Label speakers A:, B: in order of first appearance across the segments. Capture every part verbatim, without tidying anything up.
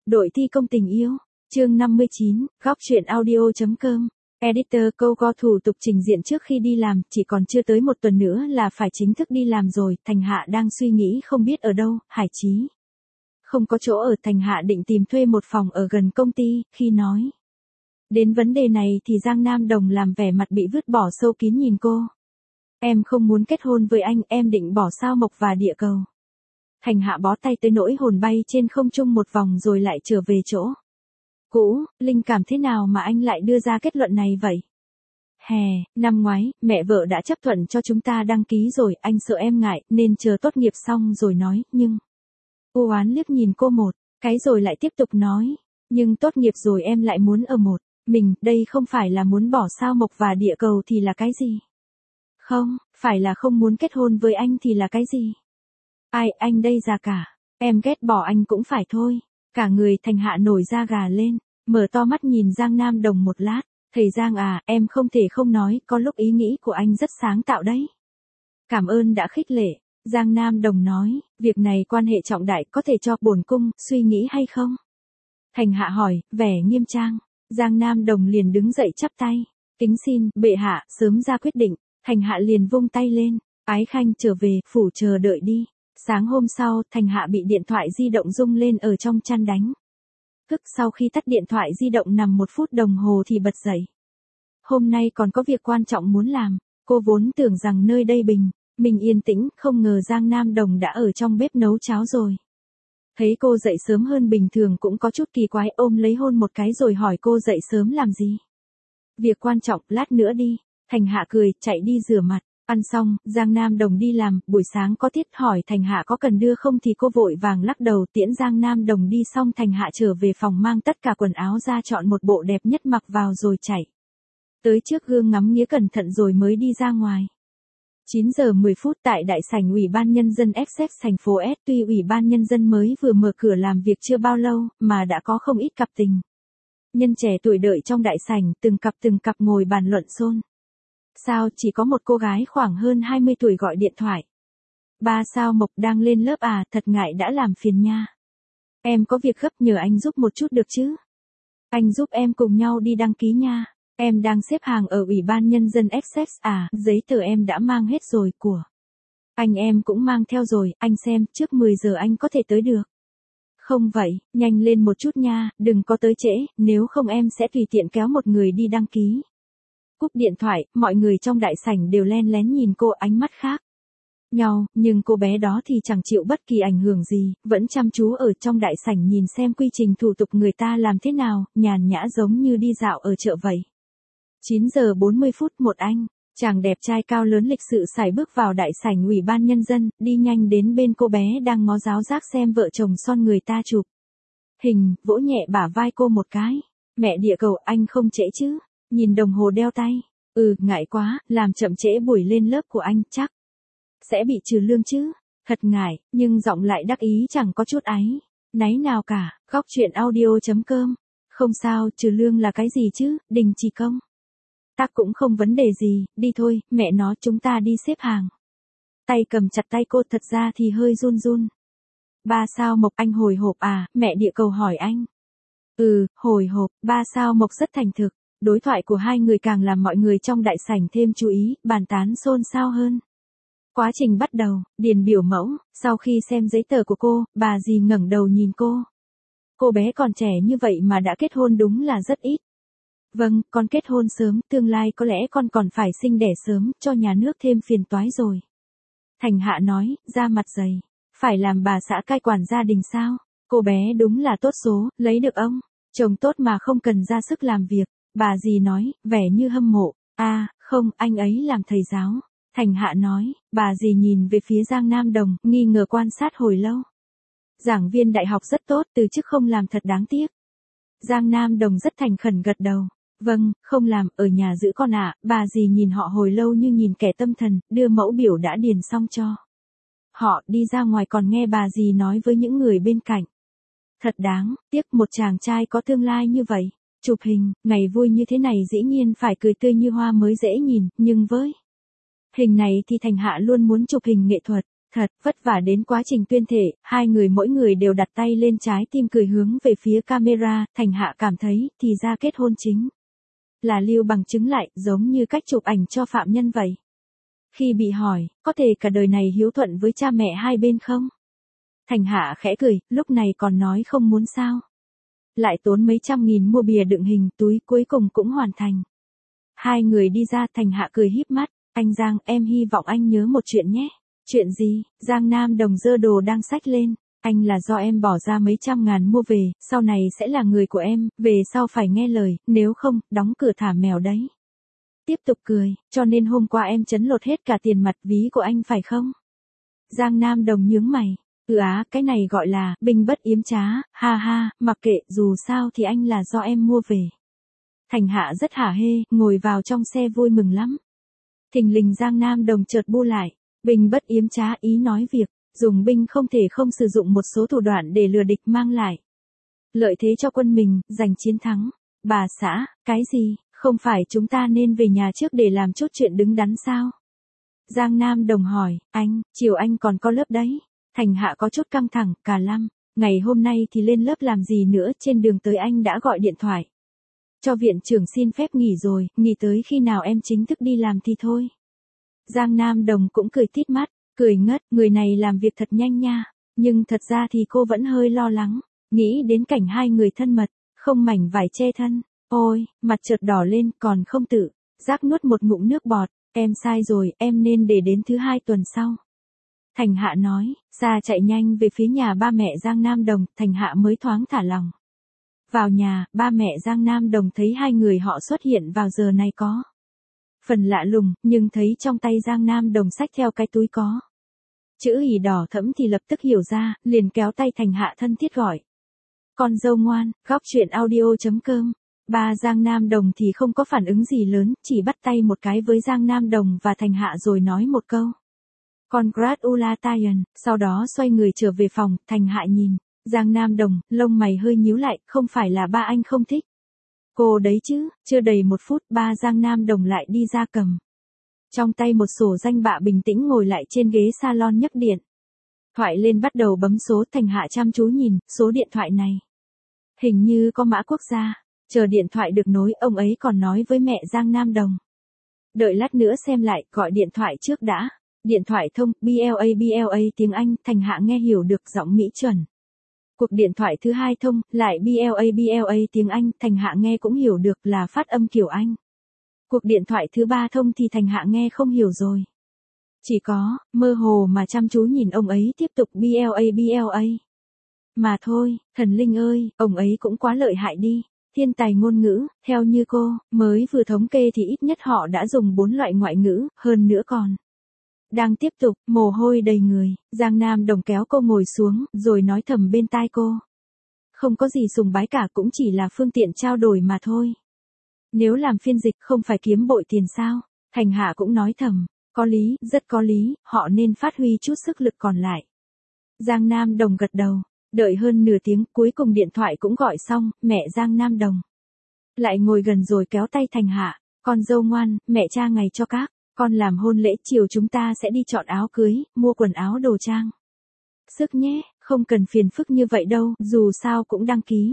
A: Đội thi công tình yêu, chương năm mươi chín, góc truyện audio.com. Editor câu go thủ tục trình diện trước khi đi làm, chỉ còn chưa tới một tuần nữa là phải chính thức đi làm rồi, Thành Hạ đang suy nghĩ không biết ở đâu, Hải Chí. Không có chỗ ở, Thành Hạ định tìm thuê một phòng ở gần công ty, khi nói đến vấn đề này thì Giang Nam Đồng làm vẻ mặt bị vứt bỏ sâu kín nhìn cô. Em không muốn kết hôn với anh, em định bỏ sao mộc và địa cầu. Thành Hạ bó tay tới nỗi hồn bay trên không trung một vòng rồi lại trở về chỗ cũ. Linh cảm thế nào mà anh lại đưa ra kết luận này vậy? Hè, năm ngoái, mẹ vợ đã chấp thuận cho chúng ta đăng ký rồi, anh sợ em ngại, nên chờ tốt nghiệp xong rồi nói, nhưng... U oán liếc nhìn cô một cái rồi lại tiếp tục nói, nhưng tốt nghiệp rồi em lại muốn ở một mình, đây không phải là muốn bỏ sao mộc và địa cầu thì là cái gì? Không, phải là không muốn kết hôn với anh thì là cái gì? Ai, anh đây già cả, em ghét bỏ anh cũng phải thôi. Cả người Thành Hạ nổi da gà lên, mở to mắt nhìn Giang Nam Đồng một lát, thầy Giang à, em không thể không nói, có lúc ý nghĩ của anh rất sáng tạo đấy. Cảm ơn đã khích lệ, Giang Nam Đồng nói, việc này quan hệ trọng đại, có thể cho bổn cung suy nghĩ hay không? Thành Hạ hỏi, vẻ nghiêm trang, Giang Nam Đồng liền đứng dậy chắp tay, kính xin, bệ hạ, sớm ra quyết định. Thành Hạ liền vung tay lên, ái khanh trở về, phủ chờ đợi đi. Sáng hôm sau, Thành Hạ bị điện thoại di động rung lên ở trong chăn đánh. Thức sau khi tắt điện thoại di động nằm một phút đồng hồ thì bật dậy. Hôm nay còn có việc quan trọng muốn làm, cô vốn tưởng rằng nơi đây bình, mình yên tĩnh, không ngờ Giang Nam Đồng đã ở trong bếp nấu cháo rồi. Thấy cô dậy sớm hơn bình thường cũng có chút kỳ quái, ôm lấy hôn một cái rồi hỏi cô dậy sớm làm gì. Việc quan trọng, lát nữa đi. Thành Hạ cười, chạy đi rửa mặt. Ăn xong, Giang Nam Đồng đi làm, buổi sáng có tiết, hỏi Thành Hạ có cần đưa không thì cô vội vàng lắc đầu tiễn Giang Nam Đồng đi. Xong Thành Hạ trở về phòng mang tất cả quần áo ra chọn một bộ đẹp nhất mặc vào rồi chạy tới trước gương ngắm nghía cẩn thận rồi mới đi ra ngoài. chín giờ mười phút tại đại sảnh Ủy ban Nhân dân Essex thành phố S. Tuy Ủy ban Nhân dân mới vừa mở cửa làm việc chưa bao lâu, mà đã có không ít cặp tình nhân trẻ tuổi đợi trong đại sảnh, từng cặp từng cặp ngồi bàn luận xôn. Sao chỉ có một cô gái khoảng hơn hai mươi tuổi gọi điện thoại. Ba sao Mộc đang lên lớp à, thật ngại đã làm phiền nha. Em có việc gấp nhờ anh giúp một chút được chứ? Anh giúp em cùng nhau đi đăng ký nha. Em đang xếp hàng ở Ủy ban Nhân dân Essex à, giấy tờ em đã mang hết rồi, của anh em cũng mang theo rồi, anh xem, trước mười giờ anh có thể tới được. Không vậy, nhanh lên một chút nha, đừng có tới trễ, nếu không em sẽ tùy tiện kéo một người đi đăng ký. Cúp điện thoại, mọi người trong đại sảnh đều len lén nhìn cô, ánh mắt khác nhau, nhưng cô bé đó thì chẳng chịu bất kỳ ảnh hưởng gì, vẫn chăm chú ở trong đại sảnh nhìn xem quy trình thủ tục người ta làm thế nào, nhàn nhã giống như đi dạo ở chợ vậy. chín giờ bốn mươi phút, một anh chàng đẹp trai cao lớn lịch sự sải bước vào đại sảnh Ủy ban Nhân dân, đi nhanh đến bên cô bé đang ngó giáo giác xem vợ chồng son người ta chụp hình, vỗ nhẹ bả vai cô một cái. Mẹ địa cầu, anh không trễ chứ? Nhìn đồng hồ đeo tay, ừ, ngại quá, làm chậm trễ buổi lên lớp của anh, chắc sẽ bị trừ lương chứ. Thật ngại, nhưng giọng lại đắc ý chẳng có chút áy náy nào cả. Góc truyện audio.com. Không sao, trừ lương là cái gì chứ, đình chỉ công tác cũng không vấn đề gì, đi thôi, mẹ nó, chúng ta đi xếp hàng. Tay cầm chặt tay cô, thật ra thì hơi run run. Ba sao Mộc, anh hồi hộp à, mẹ địa cầu hỏi anh. Ừ, hồi hộp, ba sao Mộc rất thành thực. Đối thoại của hai người càng làm mọi người trong đại sảnh thêm chú ý, bàn tán xôn xao hơn. Quá trình bắt đầu, điền biểu mẫu, sau khi xem giấy tờ của cô, bà dì ngẩng đầu nhìn cô. Cô bé còn trẻ như vậy mà đã kết hôn đúng là rất ít. Vâng, con kết hôn sớm, tương lai có lẽ con còn phải sinh đẻ sớm, cho nhà nước thêm phiền toái rồi. Thành Hạ nói, da mặt dày, phải làm bà xã cai quản gia đình sao? Cô bé đúng là tốt số, lấy được ông chồng tốt mà không cần ra sức làm việc. Bà dì nói, vẻ như hâm mộ. À, không, anh ấy làm thầy giáo. Thành Hạ nói, bà dì nhìn về phía Giang Nam Đồng, nghi ngờ quan sát hồi lâu. Giảng viên đại học rất tốt, từ chức không làm thật đáng tiếc. Giang Nam Đồng rất thành khẩn gật đầu. Vâng, không làm, ở nhà giữ con ạ. Bà dì nhìn họ hồi lâu như nhìn kẻ tâm thần, đưa mẫu biểu đã điền xong cho họ, đi ra ngoài còn nghe bà dì nói với những người bên cạnh. Thật đáng tiếc, một chàng trai có tương lai như vậy. Chụp hình, ngày vui như thế này dĩ nhiên phải cười tươi như hoa mới dễ nhìn, nhưng với hình này thì Thành Hạ luôn muốn chụp hình nghệ thuật. Thật vất vả đến quá trình tuyên thể, hai người mỗi người đều đặt tay lên trái tim cười hướng về phía camera, Thành Hạ cảm thấy, thì ra kết hôn chính là lưu bằng chứng lại, giống như cách chụp ảnh cho phạm nhân vậy. Khi bị hỏi, có thể cả đời này hiếu thuận với cha mẹ hai bên không? Thành Hạ khẽ cười, lúc này còn nói không muốn sao. Lại tốn mấy trăm nghìn mua bìa đựng hình túi cuối cùng cũng hoàn thành. Hai người đi ra, Thành Hạ cười híp mắt, anh Giang, em hy vọng anh nhớ một chuyện nhé. Chuyện gì? Giang Nam Đồng giơ đồ đang xách lên. Anh là do em bỏ ra mấy trăm ngàn mua về, sau này sẽ là người của em, về sau phải nghe lời, nếu không, đóng cửa thả mèo đấy. Tiếp tục cười, cho nên hôm qua em chấn lột hết cả tiền mặt ví của anh phải không? Giang Nam Đồng nhướng mày. Ừ á, cái này gọi là, binh bất yếm trá, ha ha, mặc kệ, dù sao thì anh là do em mua về. Thành Hạ rất hả hê, ngồi vào trong xe vui mừng lắm. Thình lình Giang Nam Đồng chợt bu lại, binh bất yếm trá ý nói việc, dùng binh không thể không sử dụng một số thủ đoạn để lừa địch mang lại lợi thế cho quân mình, giành chiến thắng. Bà xã, cái gì, không phải chúng ta nên về nhà trước để làm chút chuyện đứng đắn sao? Giang Nam Đồng hỏi, anh, chiều anh còn có lớp đấy. Thành Hạ có chút căng thẳng, cả lăm, ngày hôm nay thì lên lớp làm gì nữa, trên đường tới anh đã gọi điện thoại. Cho viện trưởng xin phép nghỉ rồi, nghỉ tới khi nào em chính thức đi làm thì thôi. Giang Nam Đồng cũng cười tít mắt, cười ngất, người này làm việc thật nhanh nha, nhưng thật ra thì cô vẫn hơi lo lắng, nghĩ đến cảnh hai người thân mật, không mảnh vải che thân, ôi, mặt chợt đỏ lên, còn không tự giác nuốt một ngụm nước bọt, em sai rồi, em nên để đến thứ hai tuần sau. Thành Hạ nói, xa chạy nhanh về phía nhà ba mẹ Giang Nam Đồng, Thành Hạ mới thoáng thả lòng. Vào nhà, ba mẹ Giang Nam Đồng thấy hai người họ xuất hiện vào giờ này có phần lạ lùng, nhưng thấy trong tay Giang Nam Đồng xách theo cái túi có chữ ỉ đỏ thẫm thì lập tức hiểu ra, liền kéo tay Thành Hạ thân thiết gọi. Con dâu ngoan, góc truyện audio chấm com. Ba Giang Nam Đồng thì không có phản ứng gì lớn, chỉ bắt tay một cái với Giang Nam Đồng và Thành Hạ rồi nói một câu. Congratulations, sau đó xoay người trở về phòng, Thành Hạ nhìn. Giang Nam Đồng, lông mày hơi nhíu lại, không phải là ba anh không thích cô đấy chứ, chưa đầy một phút, ba Giang Nam Đồng lại đi ra cầm trong tay một sổ danh bạ, bình tĩnh ngồi lại trên ghế salon nhấc điện thoại lên bắt đầu bấm số. Thành Hạ chăm chú nhìn, số điện thoại này hình như có mã quốc gia, chờ điện thoại được nối, ông ấy còn nói với mẹ Giang Nam Đồng. Đợi lát nữa xem lại, gọi điện thoại trước đã. Điện thoại thông, bla bla tiếng Anh, Thành Hạ nghe hiểu được giọng Mỹ chuẩn. Cuộc điện thoại thứ hai thông, lại bla bla tiếng Anh, Thành Hạ nghe cũng hiểu được là phát âm kiểu Anh. Cuộc điện thoại thứ ba thông thì Thành Hạ nghe không hiểu rồi. Chỉ có, mơ hồ mà chăm chú nhìn ông ấy tiếp tục bla bla. Mà thôi, thần linh ơi, ông ấy cũng quá lợi hại đi. Thiên tài ngôn ngữ, theo như cô, mới vừa thống kê thì ít nhất họ đã dùng bốn loại ngoại ngữ, hơn nữa còn đang tiếp tục, mồ hôi đầy người. Giang Nam Đồng kéo cô ngồi xuống, rồi nói thầm bên tai cô. Không có gì sùng bái cả, cũng chỉ là phương tiện trao đổi mà thôi. Nếu làm phiên dịch không phải kiếm bội tiền sao? Thành Hạ cũng nói thầm, có lý, rất có lý, họ nên phát huy chút sức lực còn lại. Giang Nam Đồng gật đầu, đợi hơn nửa tiếng, cuối cùng điện thoại cũng gọi xong, mẹ Giang Nam Đồng lại ngồi gần rồi kéo tay Thành Hạ, con dâu ngoan, mẹ cha ngày cho các con làm hôn lễ, chiều chúng ta sẽ đi chọn áo cưới, mua quần áo đồ trang sức nhé, không cần phiền phức như vậy đâu, dù sao cũng đăng ký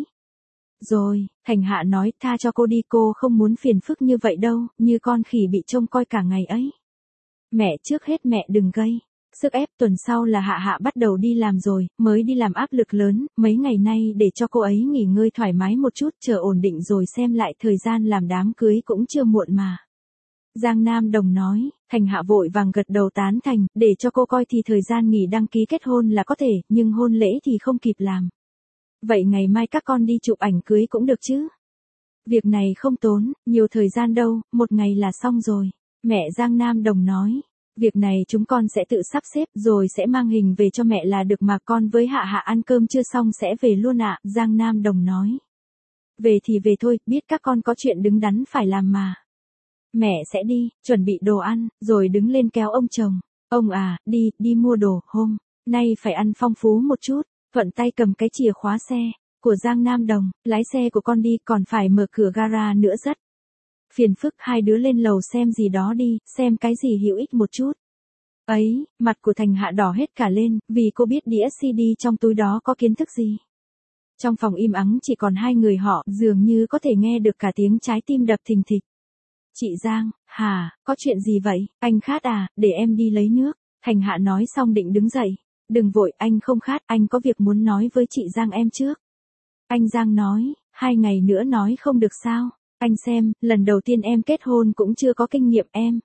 A: rồi. Thành Hạ nói, tha cho cô đi, cô không muốn phiền phức như vậy đâu, như con khỉ bị trông coi cả ngày ấy. Mẹ, trước hết mẹ đừng gây sức ép, tuần sau là Hạ Hạ bắt đầu đi làm rồi, mới đi làm áp lực lớn, mấy ngày nay để cho cô ấy nghỉ ngơi thoải mái một chút, chờ ổn định rồi xem lại, thời gian làm đám cưới cũng chưa muộn mà. Giang Nam Đồng nói, Thành Hạ vội vàng gật đầu tán thành, để cho cô coi thì thời gian nghỉ đăng ký kết hôn là có thể, nhưng hôn lễ thì không kịp làm. Vậy ngày mai các con đi chụp ảnh cưới cũng được chứ? Việc này không tốn nhiều thời gian đâu, một ngày là xong rồi. Mẹ Giang Nam Đồng nói, việc này chúng con sẽ tự sắp xếp rồi sẽ mang hình về cho mẹ là được mà, con với Hạ Hạ ăn cơm chưa xong sẽ về luôn ạ, Giang Nam Đồng nói. Về thì về thôi, biết các con có chuyện đứng đắn phải làm mà. Mẹ sẽ đi, chuẩn bị đồ ăn, rồi đứng lên kéo ông chồng. Ông à, đi, đi mua đồ, hôm nay phải ăn phong phú một chút. Thuận tay cầm cái chìa khóa xe của Giang Nam Đồng, lái xe của con đi, còn phải mở cửa gara nữa rất phiền phức, hai đứa lên lầu xem gì đó đi, xem cái gì hữu ích một chút. Ấy, mặt của Thành Hạ đỏ hết cả lên, vì cô biết đĩa xê đê trong túi đó có kiến thức gì. Trong phòng im ắng chỉ còn hai người họ, dường như có thể nghe được cả tiếng trái tim đập thình thịch. Chị Giang, hả, có chuyện gì vậy, anh khát à, để em đi lấy nước. Thành Hạ nói xong định đứng dậy. Đừng vội, anh không khát, anh có việc muốn nói với chị Giang em trước. Anh Giang nói, hai ngày nữa nói không được sao. Anh xem, lần đầu tiên em kết hôn cũng chưa có kinh nghiệm em.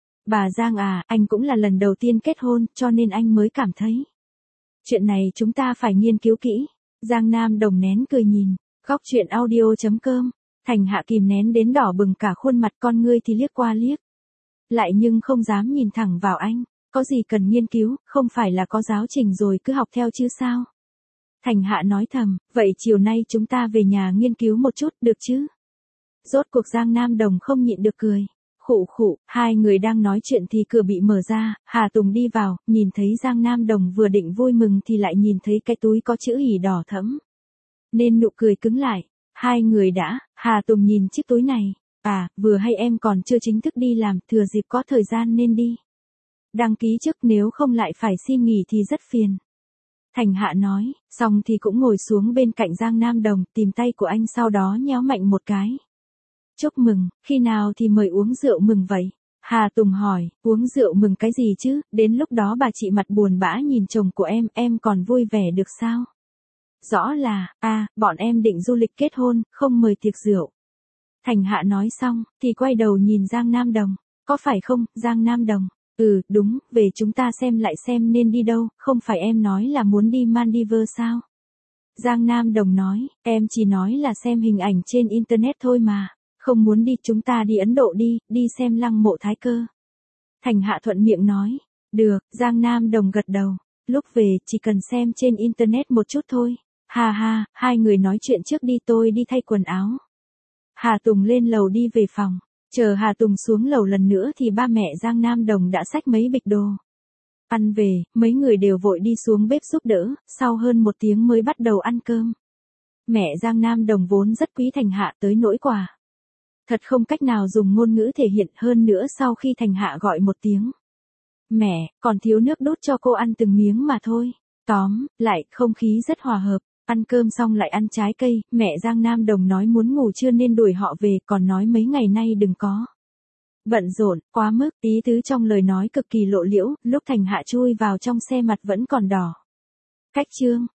A: Bà Giang à, anh cũng là lần đầu tiên kết hôn, cho nên anh mới cảm thấy. Chuyện này chúng ta phải nghiên cứu kỹ. Giang Nam Đồng nén cười nhìn. Góc chuyện audio chấm com. Thành Hạ kìm nén đến đỏ bừng cả khuôn mặt, con ngươi thì liếc qua liếc lại nhưng không dám nhìn thẳng vào anh. Có gì cần nghiên cứu, không phải là có giáo trình rồi cứ học theo chứ sao? Thành Hạ nói thầm, vậy chiều nay chúng ta về nhà nghiên cứu một chút, được chứ? Rốt cuộc Giang Nam Đồng không nhịn được cười. Khụ khụ, hai người đang nói chuyện thì cửa bị mở ra, Hà Tùng đi vào, nhìn thấy Giang Nam Đồng vừa định vui mừng thì lại nhìn thấy cái túi có chữ ỉ đỏ thẫm. Nên nụ cười cứng lại. Hai người đã, Hà Tùng nhìn chiếc túi này. À, vừa hay em còn chưa chính thức đi làm, thừa dịp có thời gian nên đi. Đăng ký trước, nếu không lại phải xin nghỉ thì rất phiền. Thành Hạ nói, xong thì cũng ngồi xuống bên cạnh Giang Nam Đồng, tìm tay của anh sau đó nhéo mạnh một cái. Chúc mừng, khi nào thì mời uống rượu mừng vậy? Hà Tùng hỏi, uống rượu mừng cái gì chứ, đến lúc đó bà chị mặt buồn bã nhìn chồng của em, em còn vui vẻ được sao? Rõ là, à, bọn em định du lịch kết hôn, không mời tiệc rượu. Thành Hạ nói xong, thì quay đầu nhìn Giang Nam Đồng. Có phải không, Giang Nam Đồng? Ừ, đúng, về chúng ta xem lại xem nên đi đâu, không phải em nói là muốn đi Maldives sao? Giang Nam Đồng nói, em chỉ nói là xem hình ảnh trên Internet thôi mà. Không muốn đi, chúng ta đi Ấn Độ đi, đi xem lăng mộ Thái Cơ. Thành Hạ thuận miệng nói, được, Giang Nam Đồng gật đầu. Lúc về, chỉ cần xem trên Internet một chút thôi. Hà hà, hai người nói chuyện trước đi, tôi đi thay quần áo. Hà Tùng lên lầu đi về phòng. Chờ Hà Tùng xuống lầu lần nữa thì ba mẹ Giang Nam Đồng đã xách mấy bịch đồ. Ăn về, mấy người đều vội đi xuống bếp giúp đỡ, sau hơn một tiếng mới bắt đầu ăn cơm. Mẹ Giang Nam Đồng vốn rất quý Thành Hạ tới nỗi quả. Thật không cách nào dùng ngôn ngữ thể hiện, hơn nữa sau khi Thành Hạ gọi một tiếng. Mẹ, còn thiếu nước đút cho cô ăn từng miếng mà thôi. Tóm lại, không khí rất hòa hợp. Ăn cơm xong lại ăn trái cây, mẹ Giang Nam Đồng nói muốn ngủ trưa nên đuổi họ về, còn nói mấy ngày nay đừng có bận rộn, quá mức, ý tứ trong lời nói cực kỳ lộ liễu, lúc Thành Hạ chui vào trong xe mặt vẫn còn đỏ. Cách chương